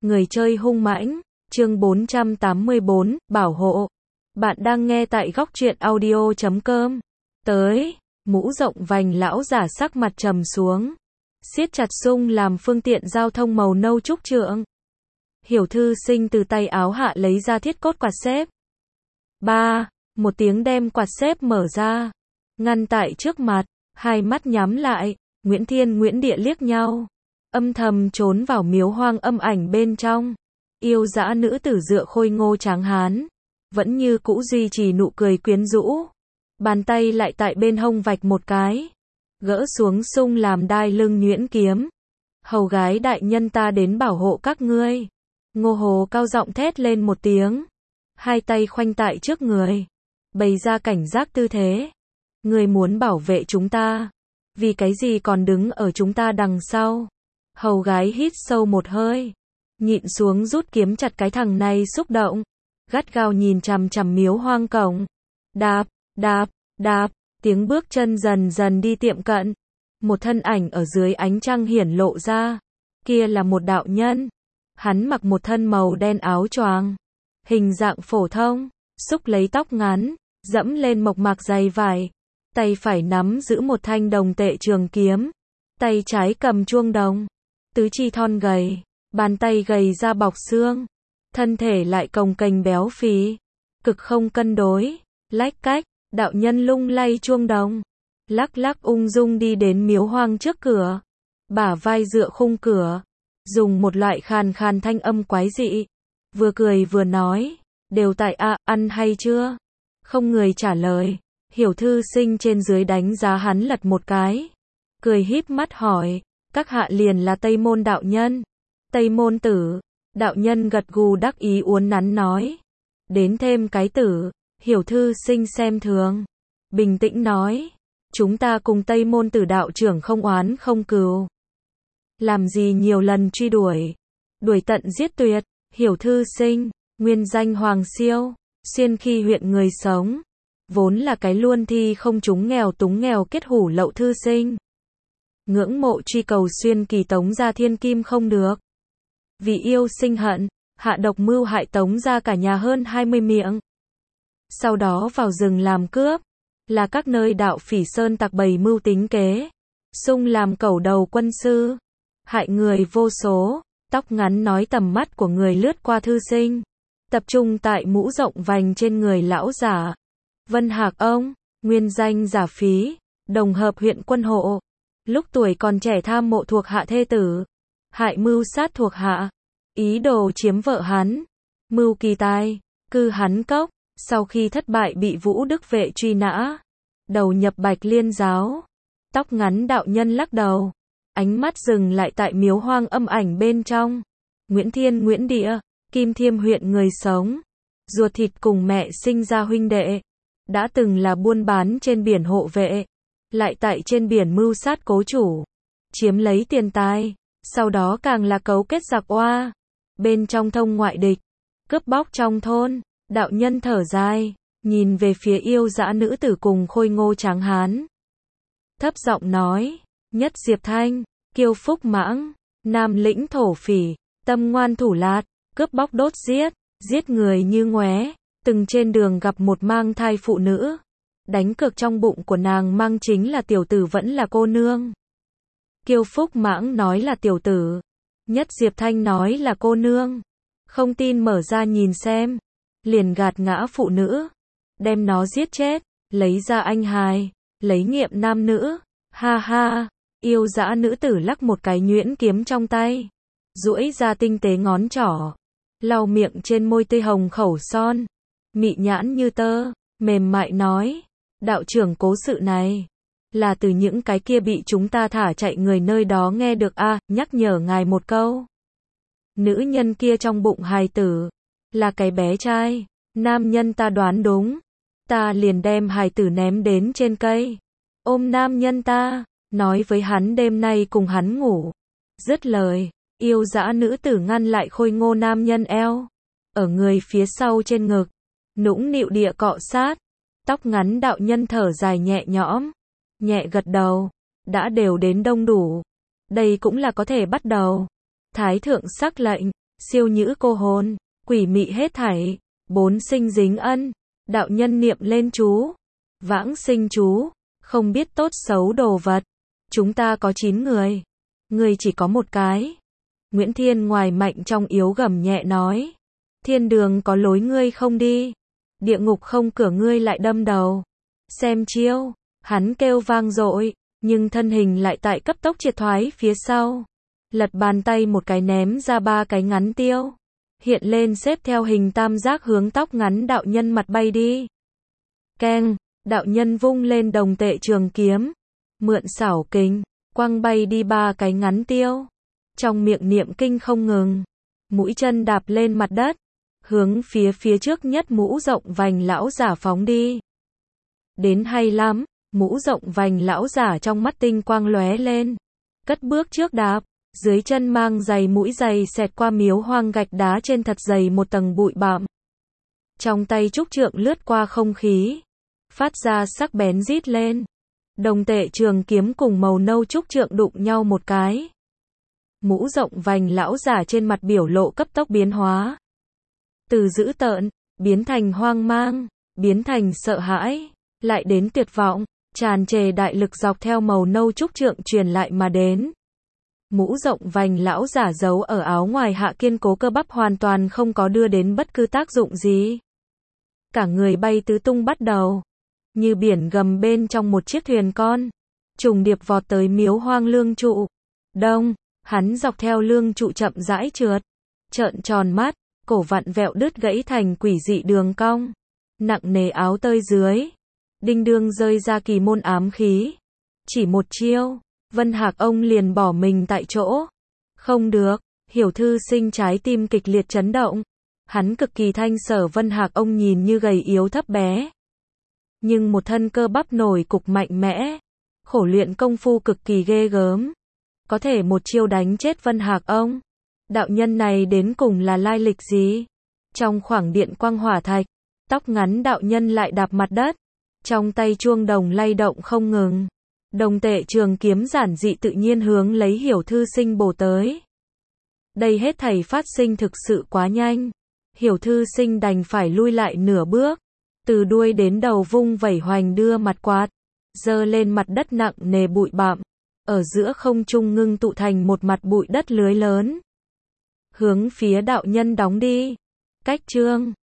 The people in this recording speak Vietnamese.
Người chơi hung mãnh, chương 484, bảo hộ. Bạn đang nghe tại góc truyện audio.com. Tới, mũ rộng vành lão giả sắc mặt trầm xuống. Siết chặt sung làm phương tiện giao thông màu nâu trúc trượng. Hiểu thư sinh từ tay áo hạ lấy ra thiết cốt quạt xếp. Một tiếng đem quạt xếp mở ra. Ngăn tại trước mặt, hai mắt nhắm lại, Nguyễn Thiên Nguyễn Địa liếc nhau. Âm thầm trốn vào miếu hoang âm ảnh bên trong. Yêu dã nữ tử dựa khôi ngô tráng hán. Vẫn như cũ duy trì nụ cười quyến rũ. Bàn tay lại tại bên hông vạch một cái. Gỡ xuống sung làm đai lưng nhuyễn kiếm. Hầu gái đại nhân ta đến bảo hộ các ngươi. Ngô Hồ cao giọng thét lên một tiếng. Hai tay khoanh tại trước người. Bày ra cảnh giác tư thế. Ngươi muốn bảo vệ chúng ta. Vì cái gì còn đứng ở chúng ta đằng sau. Hầu gái hít sâu một hơi. Nhịn xuống rút kiếm chặt cái thằng này xúc động. Gắt gao nhìn chằm chằm miếu hoang cổng. Đạp, đạp, đạp. Tiếng bước chân dần dần đi tiệm cận. Một thân ảnh ở dưới ánh trăng hiển lộ ra. Kia là một đạo nhân. Hắn mặc một thân màu đen áo choàng. Hình dạng phổ thông. Xúc lấy tóc ngắn. Dẫm lên mộc mạc dày vải. Tay phải nắm giữ một thanh đồng tệ trường kiếm. Tay trái cầm chuông đồng. Tứ chi thon gầy. Bàn tay gầy ra bọc xương. Thân thể lại cồng kềnh béo phì. Cực không cân đối. Lách cách. Đạo nhân lung lay chuông đồng. Lắc lắc ung dung đi đến miếu hoang trước cửa. Bả vai dựa khung cửa. Dùng một loại khàn khàn thanh âm quái dị. Vừa cười vừa nói. Đều tại ăn hay chưa? Không người trả lời. Hiểu thư sinh trên dưới đánh giá hắn lật một cái. Cười híp mắt hỏi. Các hạ liền là Tây Môn đạo nhân. Tây Môn tử. Đạo nhân gật gù đắc ý uốn nắn nói. Đến thêm cái tử. Hiểu thư sinh xem thường. Bình tĩnh nói. Chúng ta cùng Tây Môn tử đạo trưởng không oán không cừu. Làm gì nhiều lần truy đuổi. Đuổi tận giết tuyệt. Hiểu thư sinh. Nguyên danh Hoàng Siêu. Xuyên Khi huyện người sống. Vốn là cái luôn thi không trúng nghèo túng nghèo kết hủ lậu thư sinh. Ngưỡng mộ truy cầu xuyên kỳ tống ra thiên kim không được. Vì yêu sinh hận, hạ độc mưu hại tống ra cả nhà hơn 20 miệng. Sau đó vào rừng làm cướp. Là các nơi đạo phỉ sơn tặc bày mưu tính kế. Sung làm cẩu đầu quân sư. Hại người vô số. Tóc ngắn nói tầm mắt của người lướt qua thư sinh. Tập trung tại mũ rộng vành trên người lão giả. Vân Hạc ông, nguyên danh Giả Phí, đồng hợp huyện quân hộ. Lúc tuổi còn trẻ tham mộ thuộc hạ thê tử. Hại mưu sát thuộc hạ. Ý đồ chiếm vợ hắn. Mưu kỳ tài, cư hắn cốc. Sau khi thất bại bị Vũ Đức Vệ truy nã. Đầu nhập Bạch Liên giáo. Tóc ngắn đạo nhân lắc đầu. Ánh mắt dừng lại tại miếu hoang âm ảnh bên trong. Nguyễn Thiên Nguyễn Địa, Kim Thiêm huyện người sống. Ruột thịt cùng mẹ sinh ra huynh đệ. Đã từng là buôn bán trên biển hộ vệ. Lại tại trên biển mưu sát cố chủ. Chiếm lấy tiền tài. Sau đó càng là cấu kết giặc oa. Bên trong thông ngoại địch. Cướp bóc trong thôn. Đạo nhân thở dài. Nhìn về phía yêu dã nữ tử cùng khôi ngô tráng hán. Thấp giọng nói. Nhất Diệp Thanh. Kiêu phúc mãng. Nam lĩnh thổ phỉ. Tâm ngoan thủ lạt. Cướp bóc đốt giết. Giết người như ngoé. Từng trên đường gặp một mang thai phụ nữ. Đánh cược trong bụng của nàng mang chính là tiểu tử vẫn là cô nương. Kiêu phúc mãng nói là tiểu tử. Nhất Diệp Thanh nói là cô nương. Không tin mở ra nhìn xem. Liền gạt ngã phụ nữ. Đem nó giết chết. Lấy ra anh hài. Lấy nghiệm nam nữ. Ha ha. Yêu dã nữ tử lắc một cái nhuyễn kiếm trong tay. Duỗi ra tinh tế ngón trỏ. Lau miệng trên môi tươi hồng khẩu son. Mị nhãn như tơ. Mềm mại nói. Đạo trưởng cố sự này. Là từ những cái kia bị chúng ta thả chạy người nơi đó nghe được nhắc nhở ngài một câu. Nữ nhân kia trong bụng hài tử. Là cái bé trai. Nam nhân ta đoán đúng. Ta liền đem hài tử ném đến trên cây. Ôm nam nhân ta. Nói với hắn đêm nay cùng hắn ngủ. Dứt lời. Yêu dã nữ tử ngăn lại khôi ngô nam nhân eo. Ở người phía sau trên ngực. Nũng nịu địa cọ sát. Tóc ngắn đạo nhân thở dài nhẹ nhõm. Nhẹ gật đầu. Đã đều đến đông đủ. Đây cũng là có thể bắt đầu. Thái thượng sắc lệnh. siêu nhữ cô hồn, quỷ mị hết thảy, bốn sinh dính ân. Đạo nhân niệm lên chú, vãng sinh chú, không biết tốt xấu đồ vật. Chúng ta có 9 người, người chỉ có một cái. Nguyễn Thiên ngoài mạnh trong yếu gầm nhẹ nói. Thiên đường có lối ngươi không đi, địa ngục không cửa ngươi lại đâm đầu. Xem chiêu, hắn kêu vang dội, nhưng thân hình lại tại cấp tốc triệt thoái phía sau. Lật bàn tay một cái ném ra 3 cái ngắn tiêu. Hiện lên xếp theo hình tam giác hướng tóc ngắn đạo nhân mặt bay đi. Keng, đạo nhân vung lên đồng tệ trường kiếm. Mượn xảo kình, quăng bay đi 3 cái ngắn tiêu. Trong miệng niệm kinh không ngừng. Mũi chân đạp lên mặt đất. Hướng phía trước nhất mũ rộng vành lão giả phóng đi. Đến hay lắm, mũ rộng vành lão giả trong mắt tinh quang lóe lên. Cất bước trước đạp, dưới chân mang giày mũi giày xẹt qua miếu hoang gạch đá trên thật dày một tầng bụi bặm. Trong tay trúc trượng lướt qua không khí, phát ra sắc bén rít lên. Đồng tệ trường kiếm cùng màu nâu trúc trượng đụng nhau một cái. Mũ rộng vành lão giả trên mặt biểu lộ cấp tốc biến hóa. Từ dữ tợn, biến thành hoang mang, biến thành sợ hãi, lại đến tuyệt vọng, tràn trề đại lực dọc theo màu nâu trúc trượng truyền lại mà đến. Mũ rộng vành lão giả giấu ở áo ngoài hạ kiên cố cơ bắp hoàn toàn không có đưa đến bất cứ tác dụng gì. Cả người bay tứ tung bắt đầu, như biển gầm bên trong một chiếc thuyền con, trùng điệp vọt tới miếu hoang lương trụ. Đông, hắn dọc theo lương trụ chậm rãi trượt, trợn tròn mắt, cổ vặn vẹo đứt gãy thành quỷ dị đường cong, nặng nề áo tơi dưới, đinh đương rơi ra kỳ môn ám khí. Chỉ một chiêu, Vân Hạc ông liền bỏ mình tại chỗ. Không được, Hiểu Thư Sinh trái tim kịch liệt chấn động. Hắn cực kỳ thanh sở Vân Hạc ông nhìn như gầy yếu thấp bé, nhưng một thân cơ bắp nổi cục mạnh mẽ, khổ luyện công phu cực kỳ ghê gớm, có thể một chiêu đánh chết Vân Hạc ông. Đạo nhân này đến cùng là lai lịch gì? Trong khoảng điện quang hỏa thạch, tóc ngắn đạo nhân lại đạp mặt đất, trong tay chuông đồng lay động không ngừng. Đồng tệ trường kiếm giản dị tự nhiên hướng lấy Hiểu Thư Sinh bổ tới. Đây hết thảy phát sinh thực sự quá nhanh. Hiểu Thư Sinh đành phải lui lại nửa bước, từ đuôi đến đầu vung vẩy hoành đưa mặt quạt, giơ lên mặt đất nặng nề bụi bặm, ở giữa không trung ngưng tụ thành một mặt bụi đất lưới lớn. Hướng phía đạo nhân đóng đi. Cách chương